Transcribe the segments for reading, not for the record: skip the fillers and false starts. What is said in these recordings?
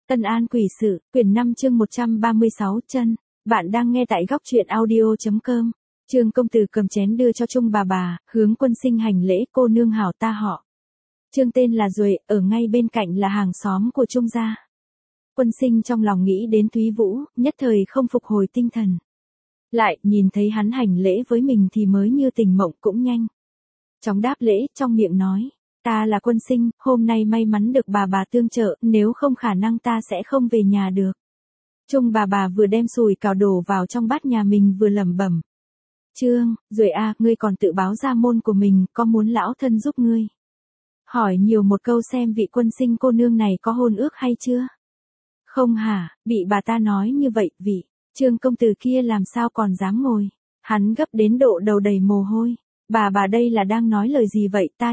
Tân An Quỷ Sự, quyển 5 chương 136 chân. Bạn đang nghe tại góc truyện audio.com. Trương công tử cầm chén đưa cho Trung bà, hướng Quân Sinh hành lễ, cô nương hảo ta họ. Trương tên là Duệ, ở ngay bên cạnh là hàng xóm của Trung gia. Quân Sinh trong lòng nghĩ đến Thúy Vũ, nhất thời không phục hồi tinh thần. Lại, nhìn thấy hắn hành lễ với mình thì mới như tình mộng cũng nhanh. Chóng đáp lễ, trong miệng nói. Ta là Quân Sinh, hôm nay may mắn được bà tương trợ, nếu không khả năng ta sẽ không về nhà được. Trung bà vừa đem sùi cào đổ vào trong bát nhà mình vừa lẩm bẩm. Trương, Duệ a, ngươi còn tự báo ra môn của mình, có muốn lão thân giúp ngươi? Hỏi nhiều một câu xem vị Quân Sinh cô nương này có hôn ước hay chưa? Không hả, bị bà ta nói như vậy, vị Trương công tử kia làm sao còn dám ngồi? Hắn gấp đến độ đầu đầy mồ hôi. Bà đây là đang nói lời gì vậy, ta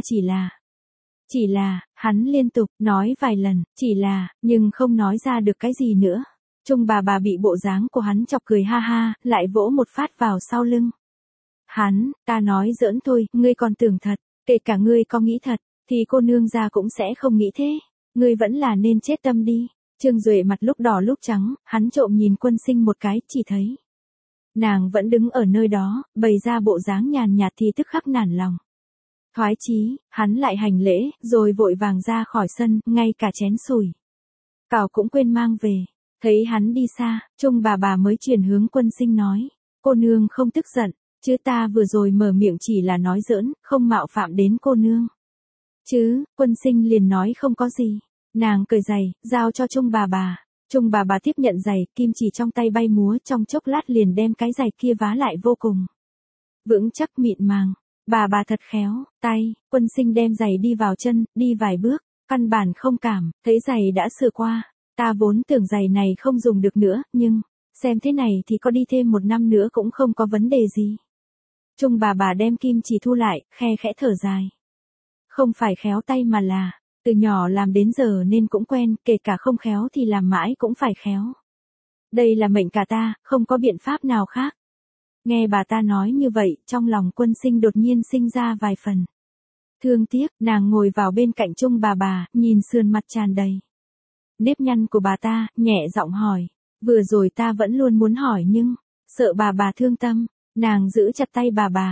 chỉ là, hắn liên tục nói vài lần, chỉ là, nhưng không nói ra được cái gì nữa. Trung bà bị bộ dáng của hắn chọc cười ha ha, lại vỗ một phát vào sau lưng. Hắn, ta nói giỡn thôi, ngươi còn tưởng thật, kể cả ngươi có nghĩ thật, thì cô nương gia cũng sẽ không nghĩ thế. Ngươi vẫn là nên chết tâm đi. Trương Duệ mặt lúc đỏ lúc trắng, hắn trộm nhìn Quân Sinh một cái, chỉ thấy nàng vẫn đứng ở nơi đó, bày ra bộ dáng nhàn nhạt thì tức khắc nản lòng. Thoái chí, hắn lại hành lễ, rồi vội vàng ra khỏi sân, ngay cả chén sủi cào cũng quên mang về. Thấy hắn đi xa, Trung bà mới chuyển hướng Quân Sinh nói, cô nương không tức giận, chứ ta vừa rồi mở miệng chỉ là nói giỡn, không mạo phạm đến cô nương. Chứ, Quân Sinh liền nói không có gì. Nàng cởi giày, giao cho Trung bà. Trung bà tiếp nhận giày, kim chỉ trong tay bay múa, trong chốc lát liền đem cái giày kia vá lại vô cùng vững chắc mịn màng. Bà thật khéo tay. Quân Sinh đem giày đi vào chân, đi vài bước, căn bản không cảm, thấy giày đã sửa qua. Ta vốn tưởng giày này không dùng được nữa, nhưng xem thế này thì có đi thêm 1 năm nữa cũng không có vấn đề gì. Trung bà đem kim chỉ thu lại, khe khẽ thở dài. Không phải khéo tay mà là từ nhỏ làm đến giờ nên cũng quen, kể cả không khéo thì làm mãi cũng phải khéo. Đây là mệnh cả ta, không có biện pháp nào khác. Nghe bà ta nói như vậy, trong lòng Quân Sinh đột nhiên sinh ra vài phần thương tiếc. Nàng ngồi vào bên cạnh Trung bà, nhìn sườn mặt tràn đầy nếp nhăn của bà ta, nhẹ giọng hỏi. Vừa rồi ta vẫn luôn muốn hỏi nhưng sợ bà thương tâm. Nàng giữ chặt tay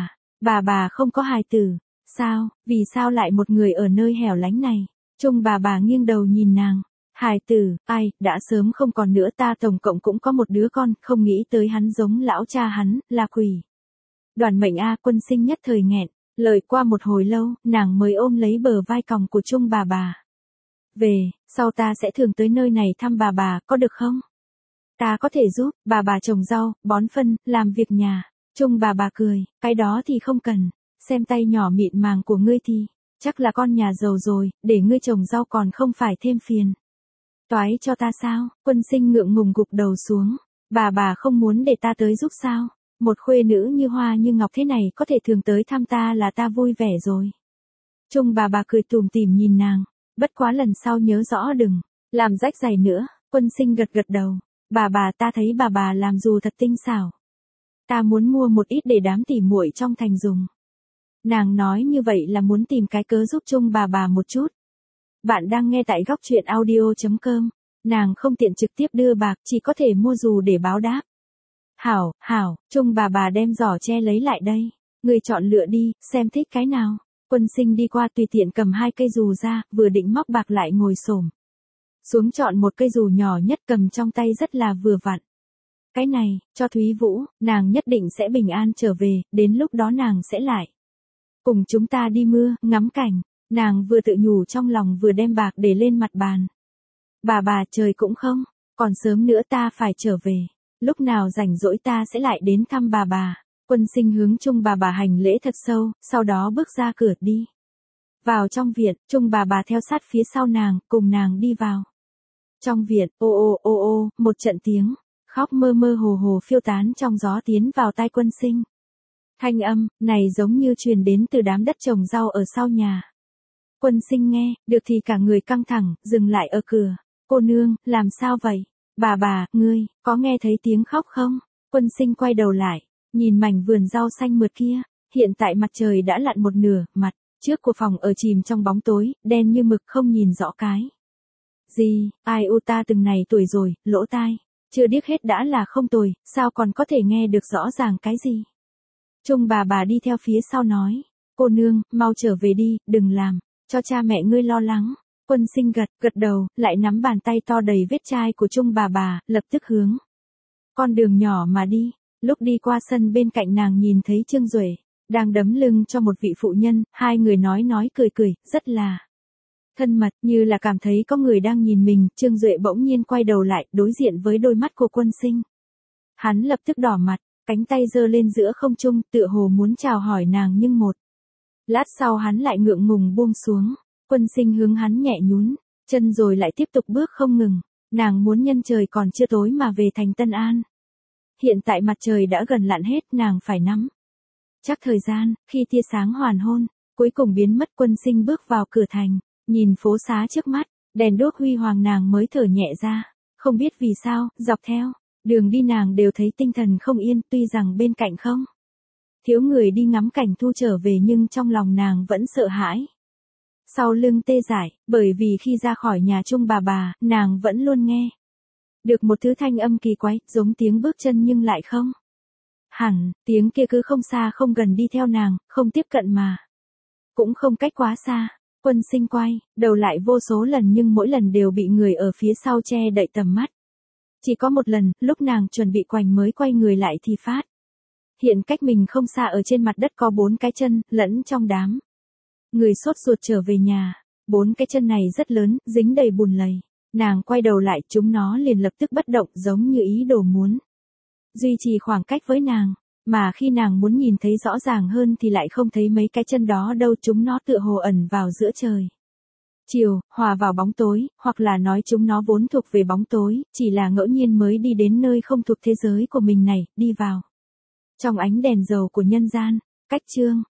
bà không có hài tử. Sao, vì sao lại một người ở nơi hẻo lánh này? Trung bà nghiêng đầu nhìn nàng. Hài tử, ai, đã sớm không còn nữa, ta tổng cộng cũng có một đứa con, không nghĩ tới hắn giống lão cha hắn, là quỷ. Đoàn mệnh a. Quân Sinh nhất thời nghẹn, lời qua một hồi lâu, nàng mới ôm lấy bờ vai còng của Trung bà. Về, sau ta sẽ thường tới nơi này thăm bà, có được không? Ta có thể giúp, bà trồng rau, bón phân, làm việc nhà. Trung bà cười, cái đó thì không cần, xem tay nhỏ mịn màng của ngươi thì chắc là con nhà giàu rồi, để ngươi trồng rau còn không phải thêm phiền toái cho ta sao? Quân Sinh ngượng ngùng gục đầu xuống. Bà không muốn để ta tới giúp sao? Một khuê nữ như hoa như ngọc thế này có thể thường tới thăm ta là ta vui vẻ rồi. Trung bà cười tủm tỉm nhìn nàng. Bất quá lần sau nhớ rõ đừng làm rách giày nữa. Quân Sinh gật đầu. Bà ta thấy bà làm dù thật tinh xảo. Ta muốn mua một ít để đám tỉ muội trong thành dùng. Nàng nói như vậy là muốn tìm cái cớ giúp Trung bà một chút. Bạn đang nghe tại góc truyện audio.com. Nàng không tiện trực tiếp đưa bạc, chỉ có thể mua dù để báo đáp. Hảo, Trung bà đem giỏ tre lấy lại đây. Người chọn lựa đi, xem thích cái nào. Quân Sinh đi qua tùy tiện cầm 2 cây dù ra, vừa định móc bạc lại ngồi xổm xuống chọn một cây dù nhỏ nhất cầm trong tay rất là vừa vặn. Cái này, cho Thúy Vũ, nàng nhất định sẽ bình an trở về, đến lúc đó nàng sẽ lại cùng chúng ta đi mưa, ngắm cảnh. Nàng vừa tự nhủ trong lòng vừa đem bạc để lên mặt bàn. Bà trời cũng không, còn sớm nữa ta phải trở về. Lúc nào rảnh rỗi ta sẽ lại đến thăm bà. Quân Sinh hướng Trung bà hành lễ thật sâu, sau đó bước ra cửa đi vào trong viện. Trung bà theo sát phía sau nàng, cùng nàng đi vào trong viện. Ô, một trận tiếng khóc mơ hồ phiêu tán trong gió tiến vào tai Quân Sinh. Thanh âm này giống như truyền đến từ đám đất trồng rau ở sau nhà. Quân Sinh nghe được thì cả người căng thẳng, dừng lại ở cửa. Cô nương, làm sao vậy? Bà, ngươi có nghe thấy tiếng khóc không? Quân Sinh quay đầu lại, nhìn mảnh vườn rau xanh mượt kia. Hiện tại mặt trời đã lặn một nửa, mặt trước của phòng ở chìm trong bóng tối, đen như mực không nhìn rõ cái Gì, ai u ta từng này tuổi rồi, lỗ tai. Chưa điếc hết đã là không tồi, sao còn có thể nghe được rõ ràng cái gì? Trung bà đi theo phía sau nói. Cô nương, mau trở về đi, đừng làm cho cha mẹ ngươi lo lắng. Quân Sinh gật đầu, lại nắm bàn tay to đầy vết chai của Trung bà, lập tức hướng con đường nhỏ mà đi. Lúc đi qua sân bên cạnh nàng nhìn thấy Trương Duệ đang đấm lưng cho một vị phụ nhân, hai người nói cười, rất là thân mật, như là cảm thấy có người đang nhìn mình. Trương Duệ bỗng nhiên quay đầu lại, đối diện với đôi mắt của Quân Sinh. Hắn lập tức đỏ mặt, cánh tay giơ lên giữa không trung, tựa hồ muốn chào hỏi nàng, nhưng một lát sau hắn lại ngượng ngùng buông xuống. Quân Sinh hướng hắn nhẹ nhún chân rồi lại tiếp tục bước không ngừng. Nàng muốn nhân trời còn chưa tối mà về thành Tân An. Hiện tại mặt trời đã gần lặn hết, nàng phải nắm chắc thời gian. Khi tia sáng hoàn hôn cuối cùng biến mất, Quân Sinh bước vào cửa thành, nhìn phố xá trước mắt, đèn đuốc huy hoàng, nàng mới thở nhẹ ra. Không biết vì sao, dọc theo đường đi nàng đều thấy tinh thần không yên, tuy rằng bên cạnh không thiếu người đi ngắm cảnh thu trở về, nhưng trong lòng nàng vẫn sợ hãi. Sau lưng tê dại, bởi vì khi ra khỏi nhà Trung bà, nàng vẫn luôn nghe được một thứ thanh âm kỳ quái, giống tiếng bước chân nhưng lại không hẳn, tiếng kia cứ không xa không gần đi theo nàng, không tiếp cận mà cũng không cách quá xa. Quân Sinh quay đầu lại vô số lần, nhưng mỗi lần đều bị người ở phía sau che đậy tầm mắt. Chỉ có một lần, lúc nàng chuẩn bị quành mới quay người lại thì phát hiện cách mình không xa, ở trên mặt đất có 4 cái chân, lẫn trong đám người sốt ruột trở về nhà. 4 cái chân này rất lớn, dính đầy bùn lầy. Nàng quay đầu lại, chúng nó liền lập tức bất động, giống như ý đồ muốn duy trì khoảng cách với nàng. Mà khi nàng muốn nhìn thấy rõ ràng hơn thì lại không thấy mấy cái chân đó đâu, chúng nó tựa hồ ẩn vào giữa trời chiều, hòa vào bóng tối, hoặc là nói chúng nó vốn thuộc về bóng tối, chỉ là ngẫu nhiên mới đi đến nơi không thuộc thế giới của mình này, đi vào trong ánh đèn dầu của nhân gian. Cách chương